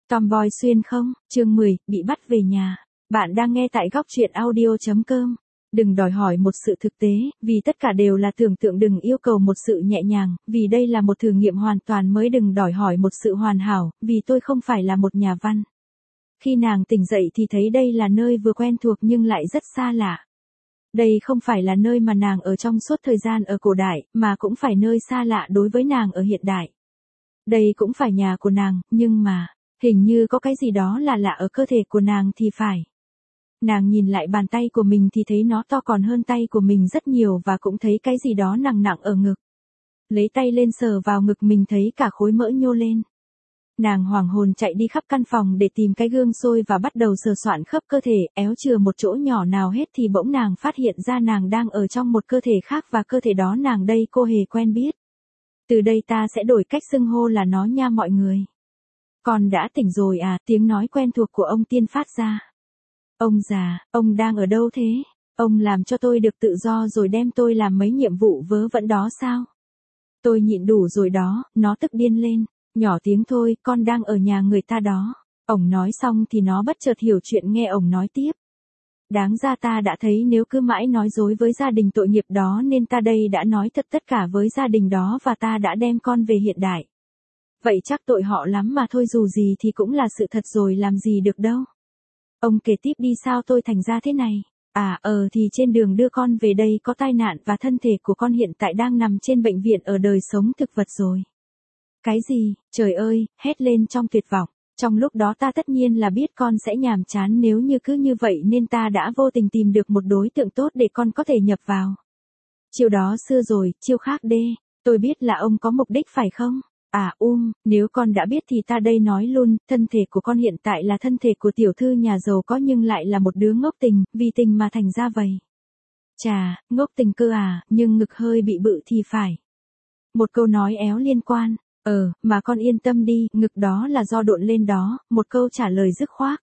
Tomboy xuyên không, chương 10, bị bắt về nhà. Bạn đang nghe tại góc truyện audio.com. Đừng đòi hỏi một sự thực tế, vì tất cả đều là tưởng tượng, đừng yêu cầu một sự nhẹ nhàng, vì đây là một thử nghiệm hoàn toàn mới, đừng đòi hỏi một sự hoàn hảo, vì tôi không phải là một nhà văn. Khi nàng tỉnh dậy thì thấy đây là nơi vừa quen thuộc nhưng lại rất xa lạ. Đây không phải là nơi mà nàng ở trong suốt thời gian ở cổ đại, mà cũng phải nơi xa lạ đối với nàng ở hiện đại. Đây cũng phải nhà của nàng, nhưng mà, hình như có cái gì đó là lạ ở cơ thể của nàng thì phải. Nàng nhìn lại bàn tay của mình thì thấy nó to còn hơn tay của mình rất nhiều và cũng thấy cái gì đó nặng nặng ở ngực. Lấy tay lên sờ vào ngực mình thấy cả khối mỡ nhô lên. Nàng hoảng hồn chạy đi khắp căn phòng để tìm cái gương sôi và bắt đầu sờ soạn khắp cơ thể, éo chừa một chỗ nhỏ nào hết thì bỗng nàng phát hiện ra nàng đang ở trong một cơ thể khác và cơ thể đó nàng đây cô hề quen biết. Từ đây ta sẽ đổi cách xưng hô là nó nha mọi người. Con đã tỉnh rồi à, tiếng nói quen thuộc của ông Tiên phát ra. Ông già, ông đang ở đâu thế? Ông làm cho tôi được tự do rồi đem tôi làm mấy nhiệm vụ vớ vẩn đó sao? Tôi nhịn đủ rồi đó, nó tức điên lên. Nhỏ tiếng thôi, con đang ở nhà người ta đó. Ổng nói xong thì nó bất chợt hiểu chuyện, nghe ổng nói tiếp. Đáng ra ta đã thấy nếu cứ mãi nói dối với gia đình tội nghiệp đó nên ta đây đã nói thật tất cả với gia đình đó và ta đã đem con về hiện đại. Vậy chắc tội họ lắm mà thôi, dù gì thì cũng là sự thật rồi, làm gì được đâu. Ông kể tiếp đi, sao tôi thành ra thế này? Thì trên đường đưa con về đây có tai nạn và thân thể của con hiện tại đang nằm trên bệnh viện ở đời sống thực vật rồi. Cái gì, trời ơi, hét lên trong tuyệt vọng. Trong lúc đó ta tất nhiên là biết con sẽ nhàm chán nếu như cứ như vậy nên ta đã vô tình tìm được một đối tượng tốt để con có thể nhập vào. Chiêu đó xưa rồi, chiêu khác đê. Tôi biết là ông có mục đích phải không? Nếu con đã biết thì ta đây nói luôn, thân thể của con hiện tại là thân thể của tiểu thư nhà giàu có nhưng lại là một đứa ngốc tình, vì tình mà thành ra vậy. Chà, ngốc tình cơ à, nhưng ngực hơi bị bự thì phải. Một câu nói éo liên quan. Mà con yên tâm đi, ngực đó là do độn lên đó, một câu trả lời dứt khoát.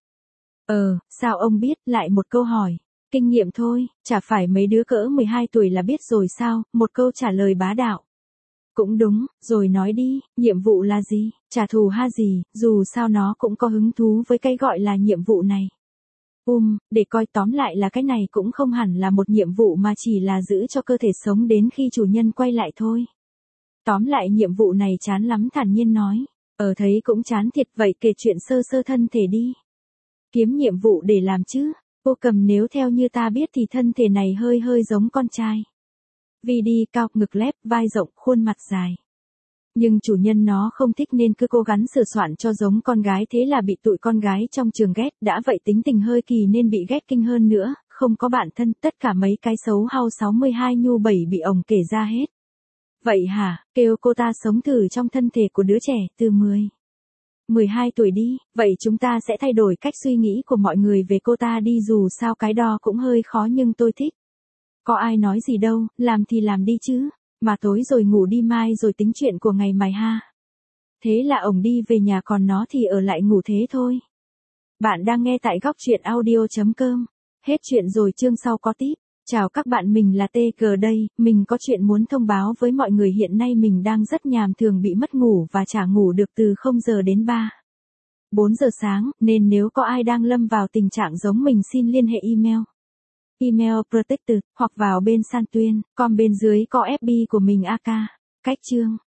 Sao ông biết, lại một câu hỏi. Kinh nghiệm thôi, chả phải mấy đứa cỡ 12 tuổi là biết rồi sao, một câu trả lời bá đạo. Cũng đúng, rồi nói đi, nhiệm vụ là gì, trả thù ha gì, dù sao nó cũng có hứng thú với cái gọi là nhiệm vụ này. Để coi, tóm lại là cái này cũng không hẳn là một nhiệm vụ mà chỉ là giữ cho cơ thể sống đến khi chủ nhân quay lại thôi. Tóm lại nhiệm vụ này chán lắm, thản nhiên nói. Thấy cũng chán thiệt, vậy kể chuyện sơ sơ thân thể đi. Kiếm nhiệm vụ để làm chứ. Cô cầm, nếu theo như ta biết thì thân thể này hơi giống con trai. Vì đi cao, ngực lép, vai rộng, khuôn mặt dài. Nhưng chủ nhân nó không thích nên cứ cố gắng sửa soạn cho giống con gái, thế là bị tụi con gái trong trường ghét, đã vậy tính tình hơi kỳ nên bị ghét kinh hơn nữa, không có bạn thân, tất cả mấy cái xấu hao 62 nhu 7 bị ổng kể ra hết. Vậy hả, kêu cô ta sống thử trong thân thể của đứa trẻ từ 12 tuổi đi, vậy chúng ta sẽ thay đổi cách suy nghĩ của mọi người về cô ta đi, dù sao cái đó cũng hơi khó nhưng tôi thích. Có ai nói gì đâu, làm thì làm đi chứ, mà tối rồi ngủ đi, mai rồi tính chuyện của ngày mai ha. Thế là ổng đi về nhà, còn nó thì ở lại ngủ thế thôi. Bạn đang nghe tại góc truyện audio.com. Hết chuyện rồi, chương sau có tiếp. Chào các bạn, mình là TG đây, mình có chuyện muốn thông báo với mọi người. Hiện nay mình đang rất nhàm, thường bị mất ngủ và chả ngủ được từ 0 giờ đến 4 giờ sáng, nên nếu có ai đang lâm vào tình trạng giống mình xin liên hệ email protected, hoặc vào bên Santuyên, com bên dưới có FB của mình AK. Cách chương